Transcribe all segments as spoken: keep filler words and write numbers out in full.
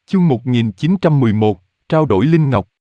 Chương một nghìn chín trăm mười một, trao đổi linh ngọc.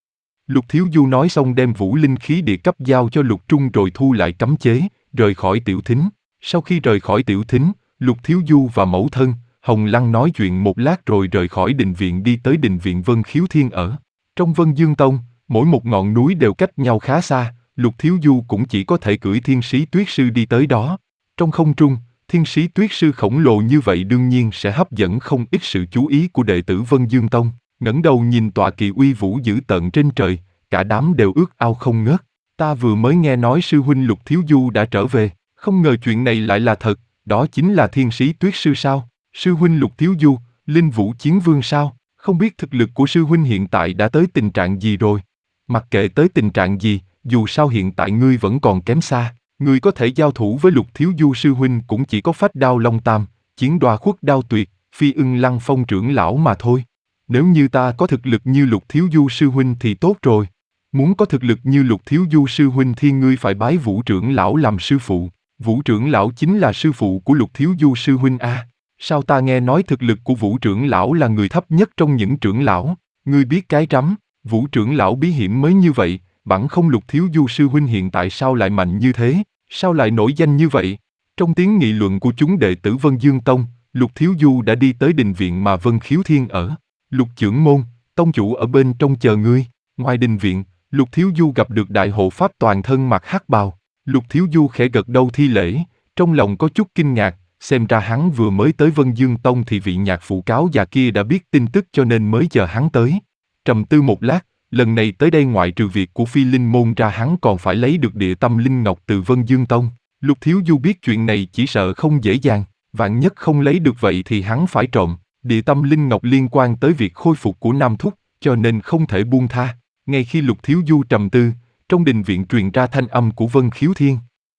Lục Thiếu Du nói xong đem vũ linh khí địa cấp giao cho Lục Trung rồi thu lại cấm chế, rời khỏi tiểu thính. Sau khi rời khỏi tiểu thính, Lục Thiếu Du và mẫu thân, Hồng Lăng nói chuyện một lát rồi rời khỏi đình viện đi tới đình viện Vân Khiếu Thiên ở. Trong Vân Dương Tông, mỗi một ngọn núi đều cách nhau khá xa, Lục Thiếu Du cũng chỉ có thể cưỡi Thiên Sĩ Tuyết Sư đi tới đó. Trong không trung, Thiên Sĩ Tuyết Sư khổng lồ như vậy đương nhiên sẽ hấp dẫn không ít sự chú ý của đệ tử Vân Dương Tông. Ngẩng đầu nhìn tọa kỳ uy vũ dữ tợn trên trời, cả đám đều ước ao không ngớt. Ta vừa mới nghe nói sư huynh Lục Thiếu Du đã trở về, không ngờ chuyện này lại là thật, đó chính là Thiên Sĩ Tuyết Sư sao? Sư huynh Lục Thiếu Du, Linh Vũ Chiến Vương sao? Không biết thực lực của sư huynh hiện tại đã tới tình trạng gì rồi? Mặc kệ tới tình trạng gì, dù sao hiện tại ngươi vẫn còn kém xa. Ngươi có thể giao thủ với Lục Thiếu Du sư huynh cũng chỉ có Phách Đao Long Tam, Chiến Đoa Khuất Đao Tuyệt, Phi Ưng Lăng Phong trưởng lão mà thôi. Nếu như ta có thực lực như Lục Thiếu Du sư huynh thì tốt rồi. Muốn có thực lực như Lục Thiếu Du sư huynh thì ngươi phải bái Vũ trưởng lão làm sư phụ. Vũ trưởng lão chính là sư phụ của Lục Thiếu Du sư huynh a. Sao ta nghe nói thực lực của Vũ trưởng lão là người thấp nhất trong những trưởng lão? Ngươi biết cái rắm, Vũ trưởng lão bí hiểm mới như vậy, bẵng không Lục Thiếu Du sư huynh hiện tại sao lại mạnh như thế? Sao lại nổi danh như vậy? Trong tiếng nghị luận của chúng đệ tử Vân Dương Tông, Lục Thiếu Du đã đi tới đình viện mà Vân Khiếu Thiên ở. Lục trưởng môn, tông chủ ở bên trong chờ ngươi. Ngoài đình viện, Lục Thiếu Du gặp được đại hộ pháp toàn thân mặc hắc bào. Lục Thiếu Du khẽ gật đầu thi lễ, trong lòng có chút kinh ngạc, xem ra hắn vừa mới tới Vân Dương Tông thì vị nhạc phụ cáo già kia đã biết tin tức cho nên mới chờ hắn tới. Trầm tư một lát, lần này tới đây ngoại trừ việc của Phi Linh môn ra hắn còn phải lấy được địa tâm linh ngọc từ Vân Dương Tông. Lục Thiếu Du biết chuyện này chỉ sợ không dễ dàng, vạn nhất không lấy được vậy thì hắn phải trộm. Địa tâm linh ngọc liên quan tới việc khôi phục của Nam Thúc, cho nên không thể buông tha. Ngay khi Lục Thiếu Du trầm tư, trong đình viện truyền ra thanh âm của Vân Khiếu Thiên.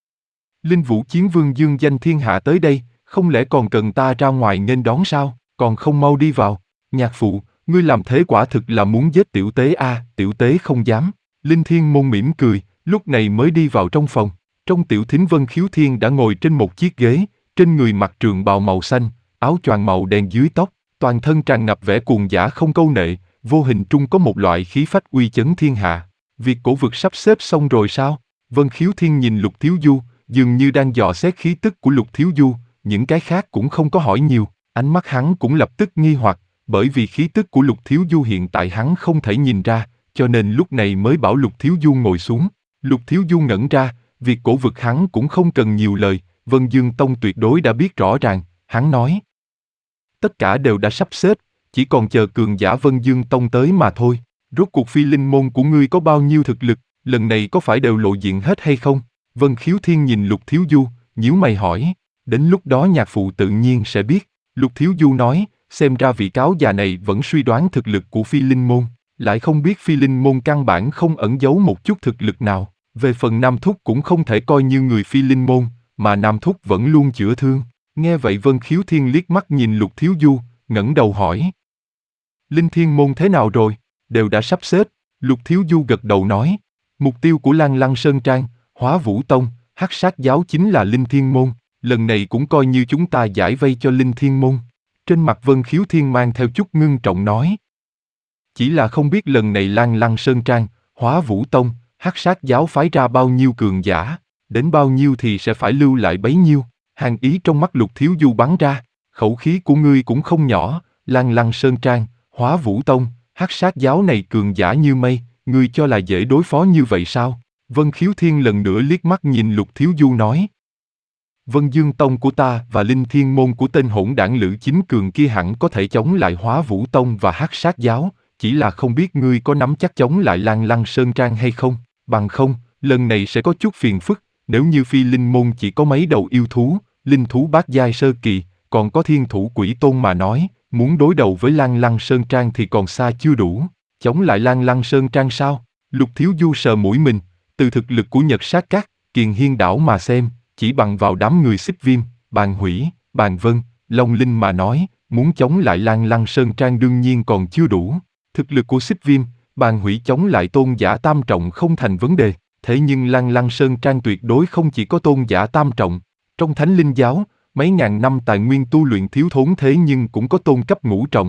Linh Vũ Chiến Vương dương danh thiên hạ tới đây, không lẽ còn cần ta ra ngoài nghênh đón sao? Còn không mau đi vào. Nhạc phụ, ngươi làm thế quả thực là muốn giết tiểu tế a. À, tiểu tế không dám. Linh Thiên Môn mỉm cười, lúc này mới đi vào trong phòng. Trong tiểu thính Vân Khiếu Thiên đã ngồi trên một chiếc ghế, trên người mặc trường bào màu xanh, áo choàng màu đen dưới tóc, toàn thân tràn ngập vẻ cuồng dã không câu nệ, vô hình trung có một loại khí phách uy chấn thiên hạ. Việc cổ vực sắp xếp xong rồi sao? Vân Khiếu Thiên nhìn Lục Thiếu Du, dường như đang dò xét khí tức của Lục Thiếu Du, những cái khác cũng không có hỏi nhiều, ánh mắt hắn cũng lập tức nghi hoặc, bởi vì khí tức của Lục Thiếu Du hiện tại hắn không thể nhìn ra, cho nên lúc này mới bảo Lục Thiếu Du ngồi xuống. Lục Thiếu Du ngẩn ra, việc cổ vực hắn cũng không cần nhiều lời, Vân Dương Tông tuyệt đối đã biết rõ ràng, hắn nói. Tất cả đều đã sắp xếp, chỉ còn chờ cường giả Vân Dương Tông tới mà thôi. Rốt cuộc Phi Linh môn của ngươi có bao nhiêu thực lực, lần này có phải đều lộ diện hết hay không? Vân Khiếu Thiên nhìn Lục Thiếu Du, nhíu mày hỏi. Đến lúc đó nhạc phụ tự nhiên sẽ biết. Lục Thiếu Du nói, xem ra vị cáo già này vẫn suy đoán thực lực của Phi Linh môn, lại không biết Phi Linh môn căn bản không ẩn giấu một chút thực lực nào. Về phần Nam Thúc cũng không thể coi như người Phi Linh môn, mà Nam Thúc vẫn luôn chữa thương. Nghe vậy Vân Khiếu Thiên liếc mắt nhìn Lục Thiếu Du, ngẩng đầu hỏi. Linh Thiên môn thế nào rồi? Đều đã sắp xếp. Lục Thiếu Du gật đầu nói. Mục tiêu của Lan Lăng Sơn Trang, Hóa Vũ Tông, Hắc Sát Giáo chính là Linh Thiên môn. Lần này cũng coi như chúng ta giải vây cho Linh Thiên môn. Trên mặt Vân Khiếu Thiên mang theo chút ngưng trọng nói. Chỉ là không biết lần này Lan Lăng Sơn Trang, Hóa Vũ Tông, Hắc Sát Giáo phái ra bao nhiêu cường giả, đến bao nhiêu thì sẽ phải lưu lại bấy nhiêu. Hàn ý trong mắt Lục Thiếu Du bắn ra, khẩu khí của ngươi cũng không nhỏ, Lan Lăng Sơn Trang, Hóa Vũ Tông, Hắc Sát Giáo này cường giả như mây, ngươi cho là dễ đối phó như vậy sao? Vân Khiếu Thiên lần nữa liếc mắt nhìn Lục Thiếu Du nói. Vân Dương Tông của ta và Linh Thiên môn của tên hỗn đảng Lữ Chính Cường kia hẳn có thể chống lại Hóa Vũ Tông và Hắc Sát Giáo, chỉ là không biết ngươi có nắm chắc chống lại Lan Lăng Sơn Trang hay không, bằng không, lần này sẽ có chút phiền phức, nếu như Phi Linh môn chỉ có mấy đầu yêu thú, linh thú bát giai sơ kỳ, còn có Thiên Thủ Quỷ Tôn mà nói, muốn đối đầu với Lan Lăng Sơn Trang thì còn xa chưa đủ, chống lại Lan Lăng Sơn Trang sao? Lục Thiếu Du sờ mũi mình, từ thực lực của Nhật Sát Các, Kiền Hiên Đảo mà xem, chỉ bằng vào đám người Xích Viêm, Bàn Hủy, Bàn Vân, Long Linh mà nói, muốn chống lại Lan Lăng Sơn Trang đương nhiên còn chưa đủ. Thực lực của Xích Viêm, Bàn Hủy chống lại tôn giả tam trọng không thành vấn đề, thế nhưng Lan Lăng Sơn Trang tuyệt đối không chỉ có tôn giả tam trọng. Trong Thánh Linh Giáo, mấy ngàn năm tài nguyên tu luyện thiếu thốn thế nhưng cũng có tôn cấp ngũ trọng.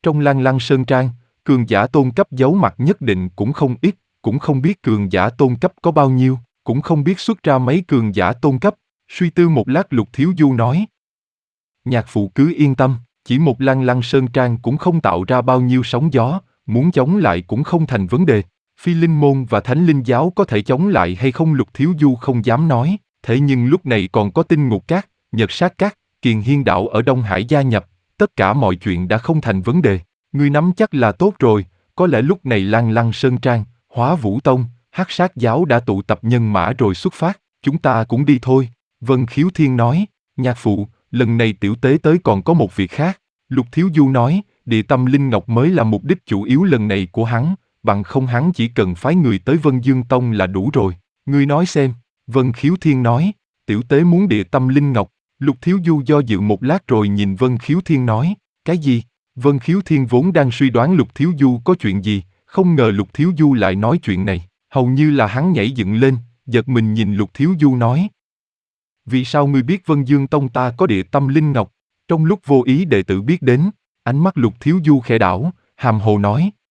Trong Lang Lăng Sơn Trang, cường giả tôn cấp giấu mặt nhất định cũng không ít, cũng không biết cường giả tôn cấp có bao nhiêu, cũng không biết xuất ra mấy cường giả tôn cấp. Suy tư một lát Lục Thiếu Du nói. Nhạc phụ cứ yên tâm, chỉ một Lang Lăng Sơn Trang cũng không tạo ra bao nhiêu sóng gió, muốn chống lại cũng không thành vấn đề. Phi Linh Môn và Thánh Linh Giáo có thể chống lại hay không Lục Thiếu Du không dám nói, thế nhưng lúc này còn có Tinh Ngục Các, Nhật Sát Các, Kiền Hiên Đạo ở Đông Hải gia nhập, tất cả mọi chuyện đã không thành vấn đề. Ngươi nắm chắc là tốt rồi, có lẽ lúc này Lang Lăng Sơn Trang, Hóa Vũ Tông, Hắc Sát Giáo đã tụ tập nhân mã rồi xuất phát, chúng ta cũng đi thôi. Vân Khiếu Thiên nói, nhạc phụ, lần này tiểu tế tới còn có một việc khác. Lục Thiếu Du nói, địa tâm linh ngọc mới là mục đích chủ yếu lần này của hắn, bằng không hắn chỉ cần phái người tới Vân Dương Tông là đủ rồi. Ngươi nói xem, Vân Khiếu Thiên nói, tiểu tế muốn địa tâm linh ngọc. Lục Thiếu Du do dự một lát rồi nhìn Vân Khiếu Thiên nói, cái gì? Vân Khiếu Thiên vốn đang suy đoán Lục Thiếu Du có chuyện gì, không ngờ Lục Thiếu Du lại nói chuyện này, hầu như là hắn nhảy dựng lên, giật mình nhìn Lục Thiếu Du nói. Vì sao ngươi biết Vân Dương Tông ta có địa tâm linh ngọc? Trong lúc vô ý đệ tử biết đến, ánh mắt Lục Thiếu Du khẽ đảo, hàm hồ nói,